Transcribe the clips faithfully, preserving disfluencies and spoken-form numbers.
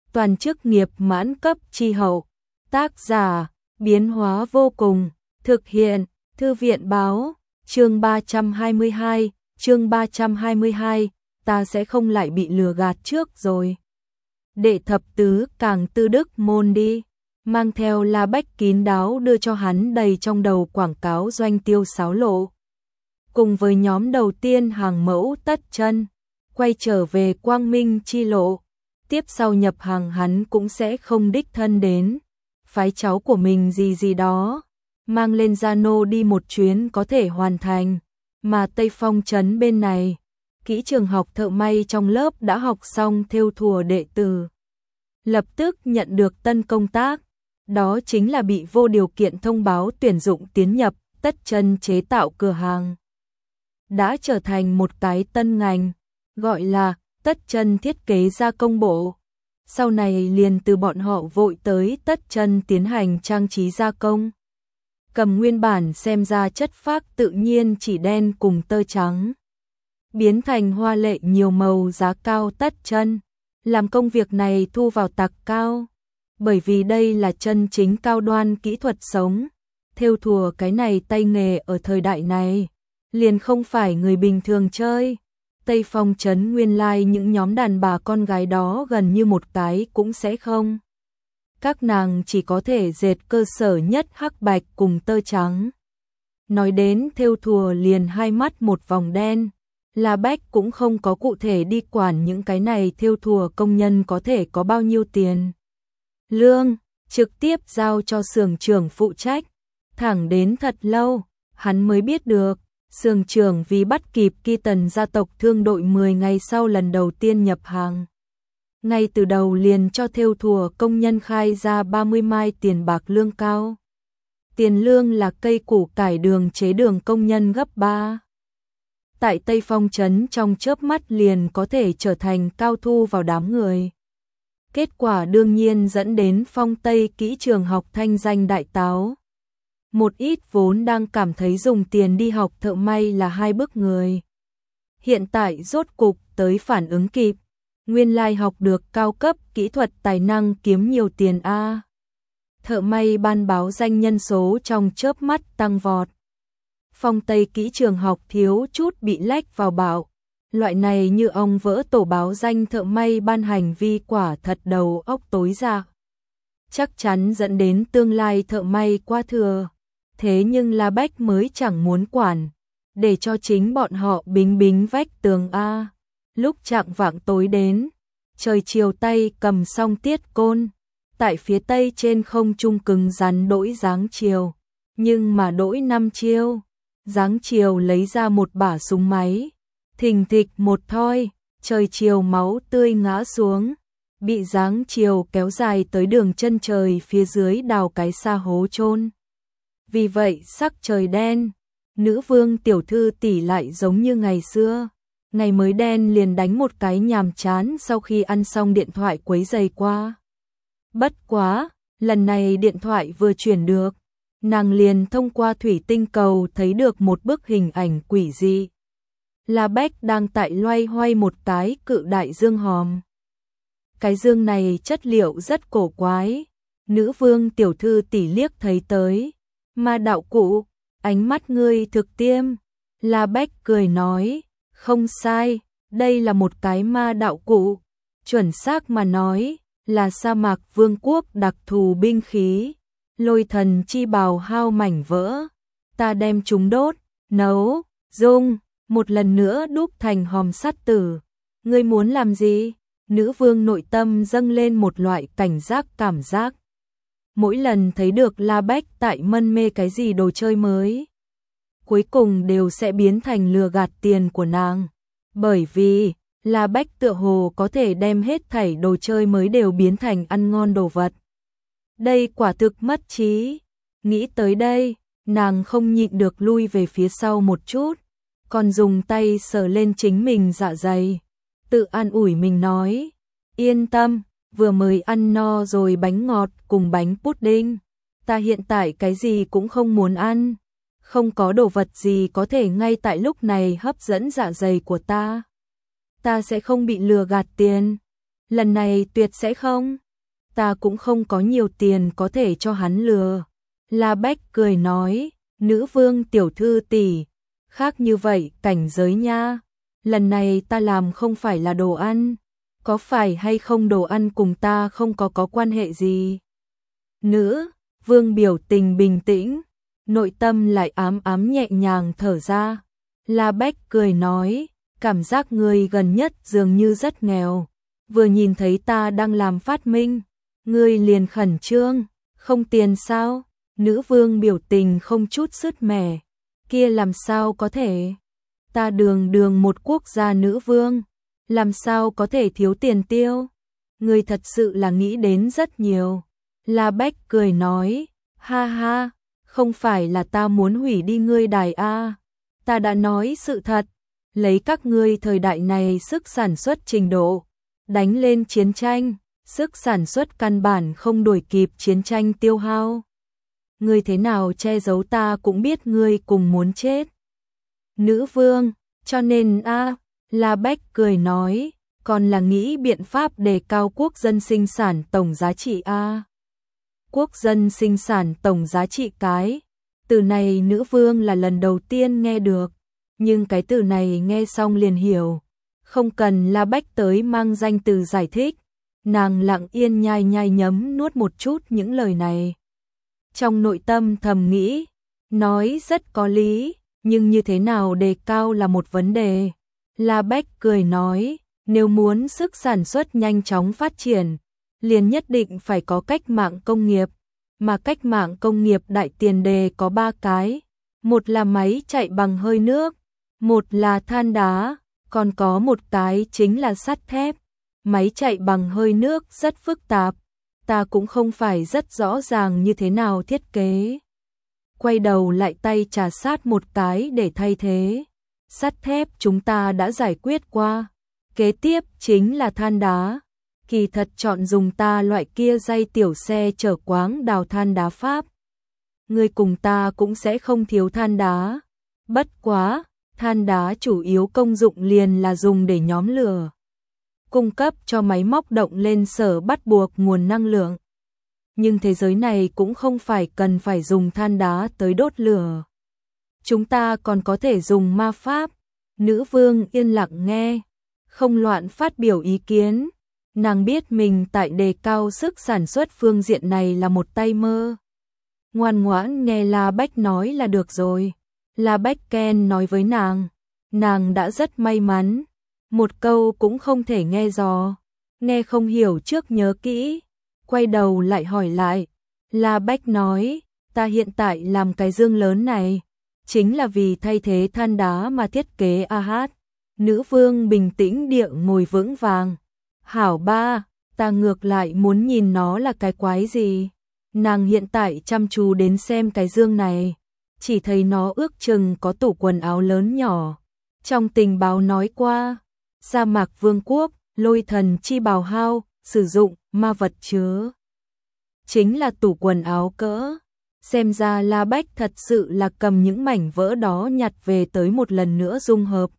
toàn chức nghiệp mãn cấp chi hậu. Tác giả, biến hóa vô cùng, thực hiện, Thư viện báo, chương ba trăm hai mươi hai, chương ba trăm hai mươi hai, ta sẽ không lại bị lừa gạt trước rồi. Đệ thập tứ càng tư đức môn đi, mang theo La Bách kín đáo đưa cho hắn đầy trong đầu quảng cáo doanh tiêu sáo lộ. Cùng với nhóm đầu tiên hàng mẫu Tất Chân, quay trở về Quang Minh chi lộ, tiếp sau nhập hàng hắn cũng sẽ không đích thân đến, phái cháu của mình gì gì đó, mang lên Gia Nô đi một chuyến có thể hoàn thành, mà Tây Phong trấn bên này, kỹ trường học thợ may trong lớp đã học xong thêu thùa đệ tử. Lập tức nhận được tân công tác, đó chính là bị vô điều kiện thông báo tuyển dụng tiến nhập Tất Chân chế tạo cửa hàng. Đã trở thành một cái tân ngành, gọi là Tất Chân thiết kế gia công bộ. Sau này liền từ bọn họ vội tới Tất Chân tiến hành trang trí gia công. Cầm nguyên bản xem ra chất phác tự nhiên chỉ đen cùng tơ trắng, biến thành hoa lệ nhiều màu giá cao Tất Chân. Làm công việc này thu vào tặc cao, bởi vì đây là chân chính cao đoan kỹ thuật sống. Thêu thùa cái này tay nghề ở thời đại này, liền không phải người bình thường chơi. Tây Phong trấn nguyên lai những nhóm đàn bà con gái đó gần như một cái cũng sẽ không. Các nàng chỉ có thể dệt cơ sở nhất hắc bạch cùng tơ trắng. Nói đến thêu thùa liền hai mắt một vòng đen. La Bách cũng không có cụ thể đi quản những cái này thêu thùa công nhân có thể có bao nhiêu tiền lương, trực tiếp giao cho xưởng trưởng phụ trách. Thẳng đến thật lâu, hắn mới biết được, xưởng trưởng vì bắt kịp Kỳ Tần gia tộc thương đội mười ngày sau lần đầu tiên nhập hàng. Ngay từ đầu liền cho thêu thùa công nhân khai ra ba mươi mai tiền bạc lương cao. Tiền lương là cây củ cải đường chế đường công nhân gấp ba. Tại Tây Phong trấn trong chớp mắt liền có thể trở thành cao thu vào đám người. Kết quả đương nhiên dẫn đến Phong Tây kỹ trường học thanh danh đại táo. Một ít vốn đang cảm thấy dùng tiền đi học thợ may là hai bước người. Hiện tại rốt cục tới phản ứng kịp, nguyên lai học được cao cấp kỹ thuật tài năng kiếm nhiều tiền a. Thợ may ban báo danh nhân số trong chớp mắt tăng vọt. Phong Tây kỹ trường học thiếu chút bị lách vào bạo. Loại này như ông vỡ tổ báo danh thợ may ban hành vi quả thật đầu óc tối ra. Chắc chắn dẫn đến tương lai thợ may qua thừa. Thế nhưng La Bách mới chẳng muốn quản, để cho chính bọn họ bính bính vách tường A. Lúc chạng vạng tối đến, trời chiều tay cầm song tiết côn, tại phía tây trên không trung cứng rắn đỗi dáng chiều. Nhưng mà đỗi năm chiêu, dáng chiều lấy ra một bả súng máy, thình thịch một thoi, trời chiều máu tươi ngã xuống, bị dáng chiều kéo dài tới đường chân trời phía dưới đào cái xa hố chôn. Vì vậy sắc trời đen, nữ vương tiểu thư tỷ lại giống như ngày xưa, ngày mới đen liền đánh một cái nhàm chán sau khi ăn xong điện thoại quấy giày qua. Bất quá, lần này điện thoại vừa chuyển được, nàng liền thông qua thủy tinh cầu thấy được một bức hình ảnh quỷ dị. La Bách đang tại loay hoay một cái cự đại dương hòm. Cái dương này chất liệu rất cổ quái, nữ vương tiểu thư tỷ liếc thấy tới. Ma đạo cụ, ánh mắt ngươi thực tiêm. La Bách cười nói, không sai, đây là một cái ma đạo cụ. Chuẩn xác mà nói, là sa mạc vương quốc đặc thù binh khí. Lôi thần chi bào hao mảnh vỡ. Ta đem chúng đốt, nấu, dung, một lần nữa đúc thành hòm sắt tử. Ngươi muốn làm gì? Nữ vương nội tâm dâng lên một loại cảnh giác cảm giác. Mỗi lần thấy được La Bách tại mân mê cái gì đồ chơi mới, cuối cùng đều sẽ biến thành lừa gạt tiền của nàng. Bởi vì, La Bách tựa hồ có thể đem hết thảy đồ chơi mới đều biến thành ăn ngon đồ vật. Đây quả thực mất trí. Nghĩ tới đây, nàng không nhịn được lui về phía sau một chút, còn dùng tay sờ lên chính mình dạ dày. Tự an ủi mình nói, yên tâm. Vừa mới ăn no rồi bánh ngọt cùng bánh pudding, ta hiện tại cái gì cũng không muốn ăn, không có đồ vật gì có thể ngay tại lúc này hấp dẫn dạ dày của ta. Ta sẽ không bị lừa gạt tiền. lần này tuyệt sẽ không. Ta cũng không có nhiều tiền có thể cho hắn lừa. La Bách cười nói, nữ vương tiểu thư tỷ, khác như vậy cảnh giới nha. Lần này ta làm không phải là đồ ăn, có phải hay không đồ ăn cùng ta không có có quan hệ gì. Nữ vương biểu tình bình tĩnh, nội tâm lại ám ám nhẹ nhàng thở ra. La Bách cười nói, cảm giác ngươi gần nhất dường như rất nghèo, vừa nhìn thấy ta đang làm phát minh, ngươi liền khẩn trương, không tiền sao? Nữ vương biểu tình không chút sứt mẻ, kia làm sao có thể? Ta đường đường một quốc gia nữ vương, làm sao có thể thiếu tiền tiêu? Ngươi thật sự là nghĩ đến rất nhiều. La Bách cười nói, ha ha, không phải là ta muốn hủy đi ngươi đài a, ta đã nói sự thật, lấy các ngươi thời đại này sức sản xuất trình độ, đánh lên chiến tranh, sức sản xuất căn bản không đuổi kịp chiến tranh tiêu hao. Ngươi thế nào che giấu ta cũng biết ngươi cùng muốn chết. Nữ vương, cho nên a, La Bách cười nói, còn là nghĩ biện pháp đề cao quốc dân sinh sản tổng giá trị a. Quốc dân sinh sản tổng giá trị cái, từ này nữ vương là lần đầu tiên nghe được, nhưng cái từ này nghe xong liền hiểu, không cần La Bách tới mang danh từ giải thích, nàng lặng yên nhai nhai nhấm nuốt một chút những lời này. Trong nội tâm thầm nghĩ, nói rất có lý, nhưng như thế nào đề cao là một vấn đề. La Bách cười nói, nếu muốn sức sản xuất nhanh chóng phát triển, liền nhất định phải có cách mạng công nghiệp, mà cách mạng công nghiệp đại tiền đề có ba cái, một là máy chạy bằng hơi nước, một là than đá, còn có một cái chính là sắt thép. Máy chạy bằng hơi nước rất phức tạp, ta cũng không phải rất rõ ràng như thế nào thiết kế. Quay đầu lại tay trà sát một cái để thay thế. Sắt thép chúng ta đã giải quyết qua. Kế tiếp chính là than đá. Kỳ thật chọn dùng ta loại kia dây tiểu xe chở quáng đào than đá Pháp. Người cùng ta cũng sẽ không thiếu than đá. Bất quá, than đá chủ yếu công dụng liền là dùng để nhóm lửa, cung cấp cho máy móc động lên sở bắt buộc nguồn năng lượng. Nhưng thế giới này cũng không phải cần phải dùng than đá tới đốt lửa. Chúng ta còn có thể dùng ma pháp. Nữ vương yên lặng nghe, không loạn phát biểu ý kiến. Nàng biết mình tại đề cao sức sản xuất phương diện này là một tay mơ. Ngoan ngoãn nghe La Bách nói là được rồi. La Bách Ken nói với nàng, nàng đã rất may mắn. Một câu cũng không thể nghe dò, nghe không hiểu trước nhớ kỹ, quay đầu lại hỏi lại. La Bách nói, ta hiện tại làm cái dương lớn này, chính là vì thay thế than đá mà thiết kế a hát. Nữ vương bình tĩnh địa ngồi vững vàng. Hảo ba, ta ngược lại muốn nhìn nó là cái quái gì. Nàng hiện tại chăm chú đến xem cái dương này, chỉ thấy nó ước chừng có tủ quần áo lớn nhỏ. Trong tình báo nói qua, Sa mạc vương quốc, lôi thần chi bào hao, sử dụng ma vật chứa. Chính là tủ quần áo cỡ. Xem ra La Bách thật sự là cầm những mảnh vỡ đó nhặt về tới một lần nữa dung hợp.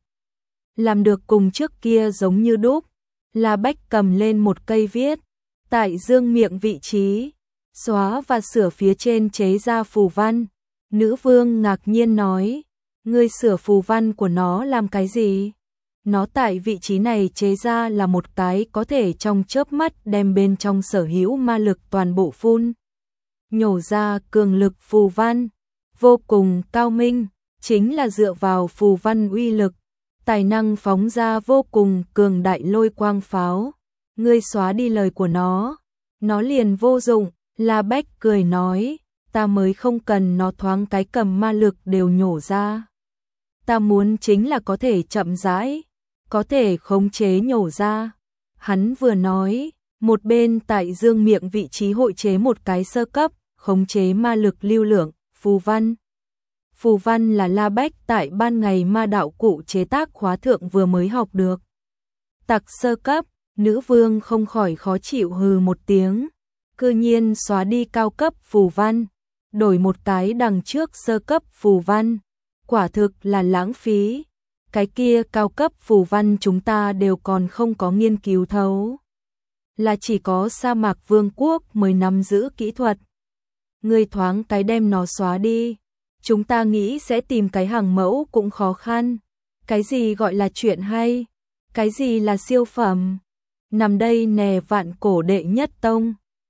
Làm được cùng trước kia giống như đúc. La Bách cầm lên một cây viết, tại dương miệng vị trí, xóa và sửa phía trên chế ra phù văn. Nữ vương ngạc nhiên nói, ngươi sửa phù văn của nó làm cái gì? Nó tại vị trí này chế ra là một cái có thể trong chớp mắt đem bên trong sở hữu ma lực toàn bộ phun nhổ ra cường lực phù văn, vô cùng cao minh, chính là dựa vào phù văn uy lực, tài năng phóng ra vô cùng cường đại lôi quang pháo. Ngươi xóa đi lời của nó, nó liền vô dụng. La Bách cười nói, ta mới không cần nó thoáng cái cầm ma lực đều nhổ ra. Ta muốn chính là có thể chậm rãi, có thể khống chế nhổ ra. Hắn vừa nói, một bên tại dương miệng vị trí hội chế một cái sơ cấp, khống chế ma lực lưu lượng, phù văn. Phù văn là La Bách tại ban ngày ma đạo cụ chế tác khóa thượng vừa mới học được. Tặc sơ cấp, nữ vương không khỏi khó chịu hừ một tiếng. Cư nhiên xóa đi cao cấp phù văn, đổi một cái đằng trước sơ cấp phù văn. Quả thực là lãng phí. Cái kia cao cấp phù văn chúng ta đều còn không có nghiên cứu thấu. là chỉ có sa mạc vương quốc mới nắm giữ kỹ thuật. Ngươi thoáng cái đem nó xóa đi, chúng ta nghĩ sẽ tìm cái hàng mẫu cũng khó khăn. Cái gì gọi là chuyện hay? Cái gì là siêu phẩm? Nằm đây nè vạn cổ đệ nhất tông.